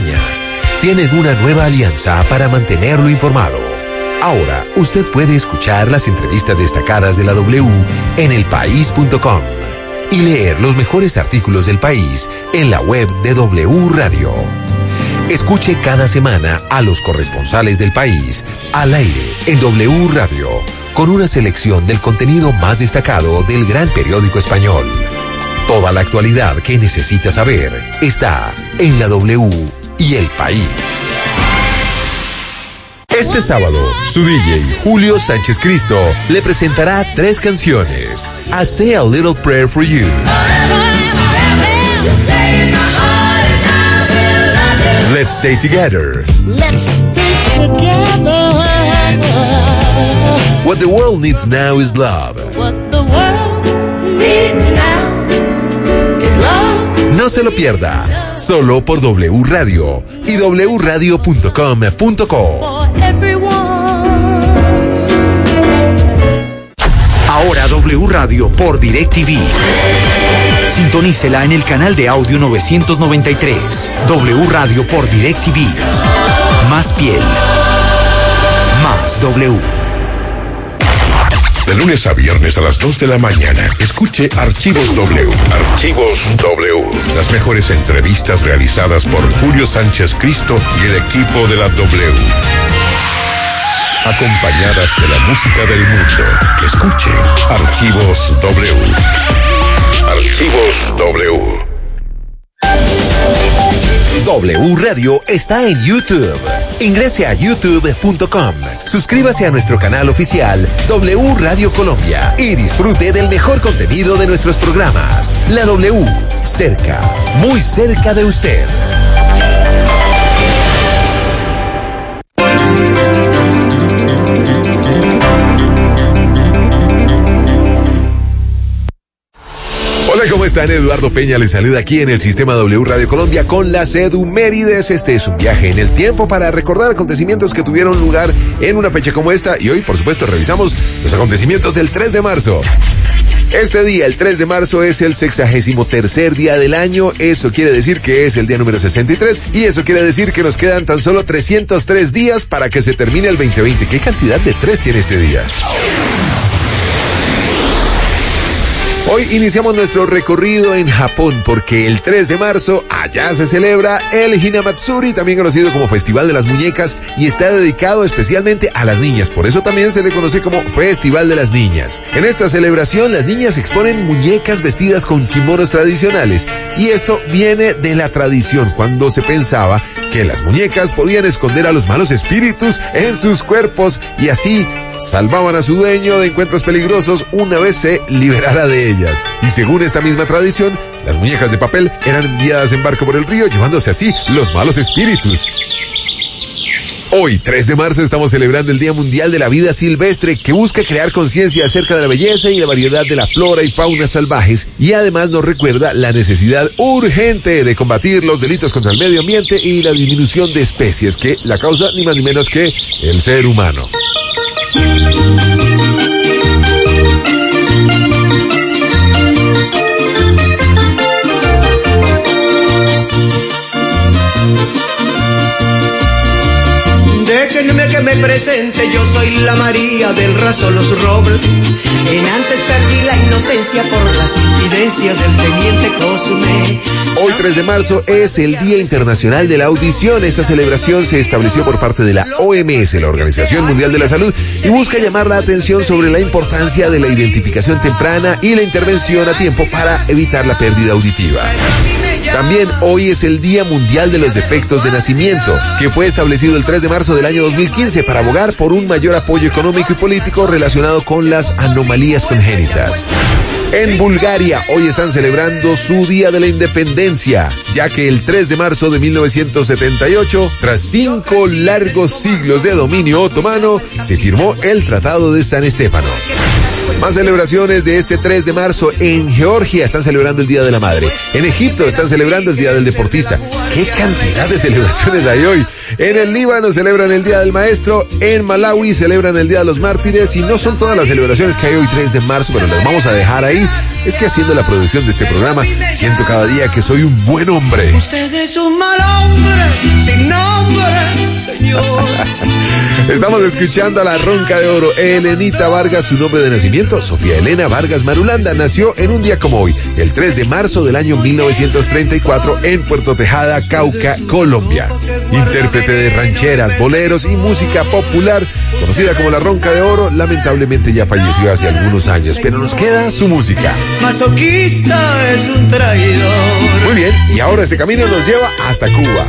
España tienen una nueva alianza para mantenerlo informado. Ahora, usted puede escuchar las entrevistas destacadas de la W en elpaís.com y leer los mejores artículos del país en la web de W Radio. Escuche cada semana a los corresponsales del país al aire en W Radio, con una selección del contenido más destacado del gran periódico español. Toda la actualidad que necesita saber está en la W y El País. Este sábado, su DJ Julio Sánchez Cristo le presentará 3 canciones. I Say a Little Prayer for You, Let's Stay Together, What the World Needs Now is Love. No se lo pierda, solo por W Radio y wradio.com.co. Ahora W Radio por DirecTV. Sintonícela en el canal de audio 993. W Radio por DirecTV. Más piel. Más W. De lunes a viernes a las 2 de la mañana, escuche Archivos W. Archivos W. Las mejores entrevistas realizadas por Julio Sánchez Cristo y el equipo de la W. Acompañadas de la música del mundo. Escuche Archivos W. Archivos W. W Radio está en YouTube. Ingrese a youtube.com. Suscríbase a nuestro canal oficial W Radio Colombia y disfrute del mejor contenido de nuestros programas. La W, cerca, muy cerca de usted. Hola, ¿cómo están? Eduardo Peña les saluda aquí en el Sistema W Radio Colombia con las Edumérides. Este es un viaje en el tiempo para recordar acontecimientos que tuvieron lugar en una fecha como esta, y hoy, por supuesto, revisamos los acontecimientos del 3 de marzo. Este día, el 3 de marzo, es el 63º día del año. Eso quiere decir que es el día número 63, y eso quiere decir que nos quedan tan solo 303 días para que se termine el 2020. ¿Qué cantidad de 3 tiene este día? Hoy iniciamos nuestro recorrido en Japón porque el 3 de marzo allá se celebra el Hinamatsuri, también conocido como Festival de las Muñecas, y está dedicado especialmente a las niñas. Por eso también se le conoce como Festival de las Niñas. En esta celebración las niñas exponen muñecas vestidas con kimonos tradicionales, y esto viene de la tradición cuando se pensaba que las muñecas podían esconder a los malos espíritus en sus cuerpos y así salvaban a su dueño de encuentros peligrosos una vez se liberara de ellas. Y según esta misma tradición, las muñecas de papel eran enviadas en barco por el río, llevándose así los malos espíritus. Hoy, 3 de marzo, estamos celebrando el Día Mundial de la Vida Silvestre, que busca crear conciencia acerca de la belleza y la variedad de la flora y fauna salvajes, y además nos recuerda la necesidad urgente de combatir los delitos contra el medio ambiente y la disminución de especies, que la causa ni más ni menos que el ser humano. Déjenme que me presente, yo soy la María del Raso Los Robles. En antes perdí la inocencia por las infidencias del teniente Cosme. Hoy 3 de marzo es el Día Internacional de la Audición. Esta celebración se estableció por parte de la OMS, la Organización Mundial de la Salud, y busca llamar la atención sobre la importancia de la identificación temprana y la intervención a tiempo para evitar la pérdida auditiva. También hoy es el Día Mundial de los Defectos de Nacimiento, que fue establecido el 3 de marzo del año 2015 para abogar por un mayor apoyo económico y político relacionado con las anomalías congénitas. En Bulgaria hoy están celebrando su Día de la Independencia, ya que el 3 de marzo de 1978, tras 5 largos siglos de dominio otomano, se firmó el Tratado de San Estefano. Más celebraciones de este 3 de marzo. En Georgia están celebrando el Día de la Madre. En Egipto están celebrando el Día del Deportista. ¡Qué cantidad de celebraciones hay hoy! En el Líbano celebran el Día del Maestro. En Malawi celebran el Día de los Mártires. Y no son todas las celebraciones que hay hoy 3 de marzo, pero las vamos a dejar ahí. Es que haciendo la producción de este programa, siento cada día que soy un buen hombre. Usted es un mal hombre, Estamos escuchando a la Ronca de Oro, Elenita Vargas, su nombre de nacimiento, Sofía Elena Vargas Marulanda, nació en un día como hoy, el 3 de marzo del año 1934 en Puerto Tejada, Cauca, Colombia. Intérprete de rancheras, boleros y música popular, conocida como la Ronca de Oro, lamentablemente ya falleció hace algunos años, pero nos queda su música. Masoquista es un traidor. Muy bien, y ahora este camino nos lleva hasta Cuba.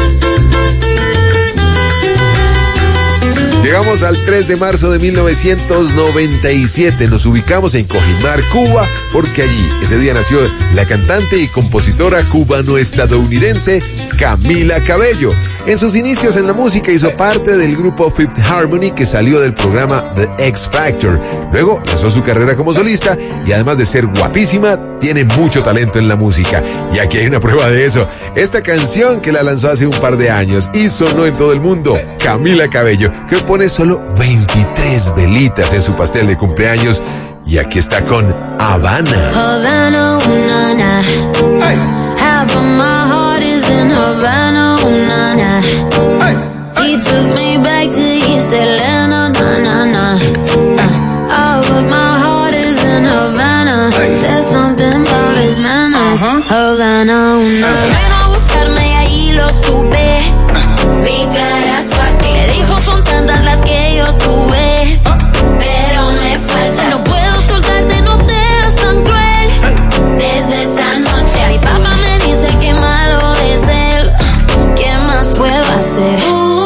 Llegamos al 3 de marzo de 1997, nos ubicamos en Cojimar, Cuba, porque allí, ese día nació la cantante y compositora cubano-estadounidense Camila Cabello. En sus inicios en la música hizo parte del grupo Fifth Harmony que salió del programa The X Factor. Luego lanzó su carrera como solista y además de ser guapísima, tiene mucho talento en la música. Y aquí hay una prueba de eso. Esta canción que la lanzó hace un par de años y sonó en todo el mundo, Camila Cabello, que pone solo 23 velitas en su pastel de cumpleaños. Y aquí está con Habana. Havana, una, na. Hey. Half of my heart is in Havana, una, na. Hey. He took me back to East Atlanta, na, na, na. All of my heart is in Havana. Hey. There's something about his manners. Havana, una. Ven a buscarme y ahí lo supe. Vi claras pa' que me dijo son tantas las que yo tuve. Pero me falta. No puedo soltarte, no seas tan cruel. Desde esa noche mi papá me dice que malo es él. ¿Qué más puedo hacer?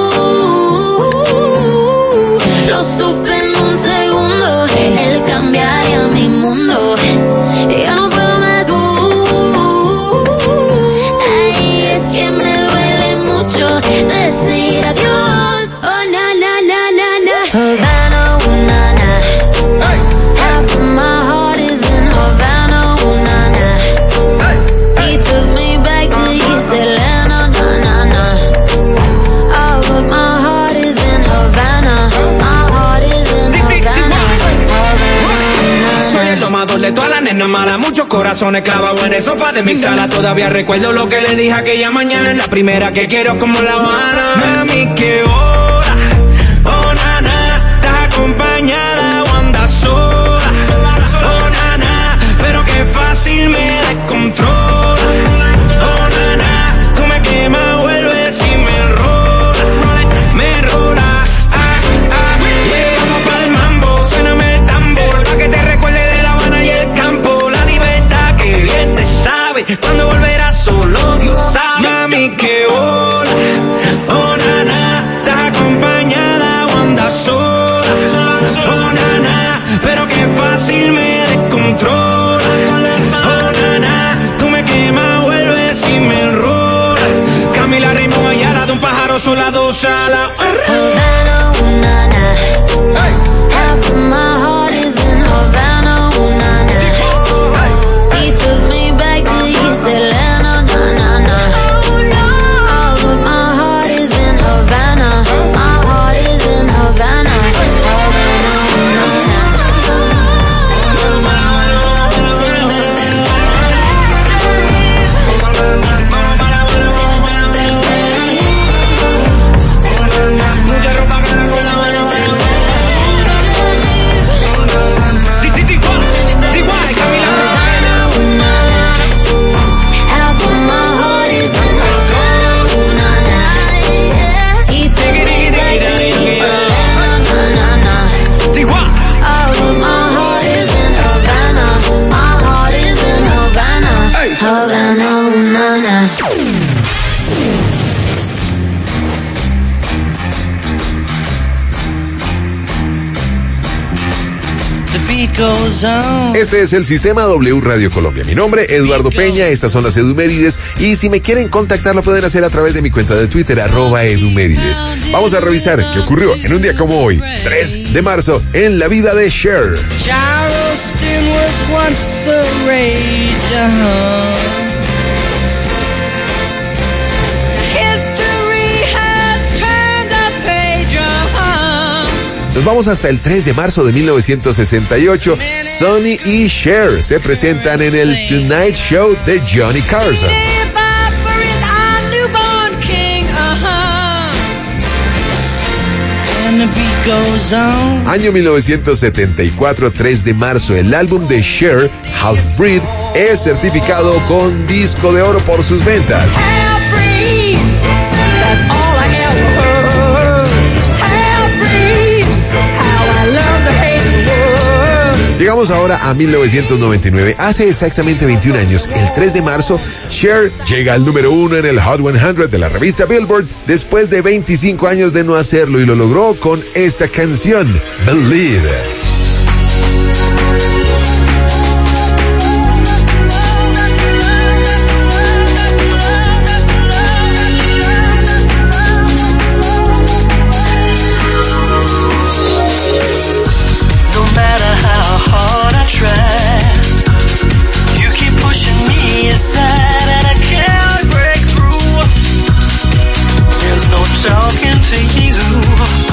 Lo supe en un segundo. Él cambiaría mi mundo. Yo no puedo más. Ay, es que me duele mucho decir adiós. Oh, na, na, na, na, na. Havana, una, na. Half of my heart is in Havana, una, na. He took me back to East Atlanta, na, na, na. All of my heart is in Havana. My heart is in Havana. Soy el domador de todas las nenas malas, muchos corazones clavados en el sofá de mi sala. Todavía recuerdo lo que le dije aquella mañana. Es la primera que quiero como La Habana. Mami, qué hora, oh nana, estás acompañada o andas sola. Oh nana, pero qué fácil me descontrola. Oh nana, tú me quemas, vuelves y me rola. Llegamos pa'l mambo, suéname el tambor, pa' que te recuerde de La Habana y el campo. La libertad que bien te sabe, cuando volverás solo Dios sabe. Mami, qué hola, oh nana, estás acompañada o andas sola. Oh nana, pero qué fácil me descontrola. Oh nana, tú me quemas, vuelves y me enrola. Camila ritmo y ala de un pájaro sola, dos alas. Havana, una, na. Half of my heart is in Havana, una, na. He took me back to East Atlanta, na, na, na. All of my heart is in Havana. My heart is in Havana. Havana, una, Mucha ropa cara con la mano. Este es el Sistema W Radio Colombia. Mi nombre, Eduardo Peña, estas son las Edumérides y si me quieren contactar lo pueden hacer a través de mi cuenta de Twitter, @Edumérides. Vamos a revisar qué ocurrió en un día como hoy, 3 de marzo, en la vida de Cher. Charleston was once the rage, Nos vamos hasta el 3 de marzo de 1968. Sonny y Cher se presentan en el Tonight Show de Johnny Carson. and the beat goes on. Año 1974, 3 de marzo, el álbum de Cher, Half Breed, es certificado con disco de oro por sus ventas. Half-breed, that's all I ever heard. Half-breed, how I love to hate the world. Llegamos ahora a 1999. Hace exactamente 21 años, el 3 de marzo, Cher llega al número 1 en el Hot 100 de la revista Billboard después de 25 años de no hacerlo, y lo logró con esta canción, Believe. Talking to you.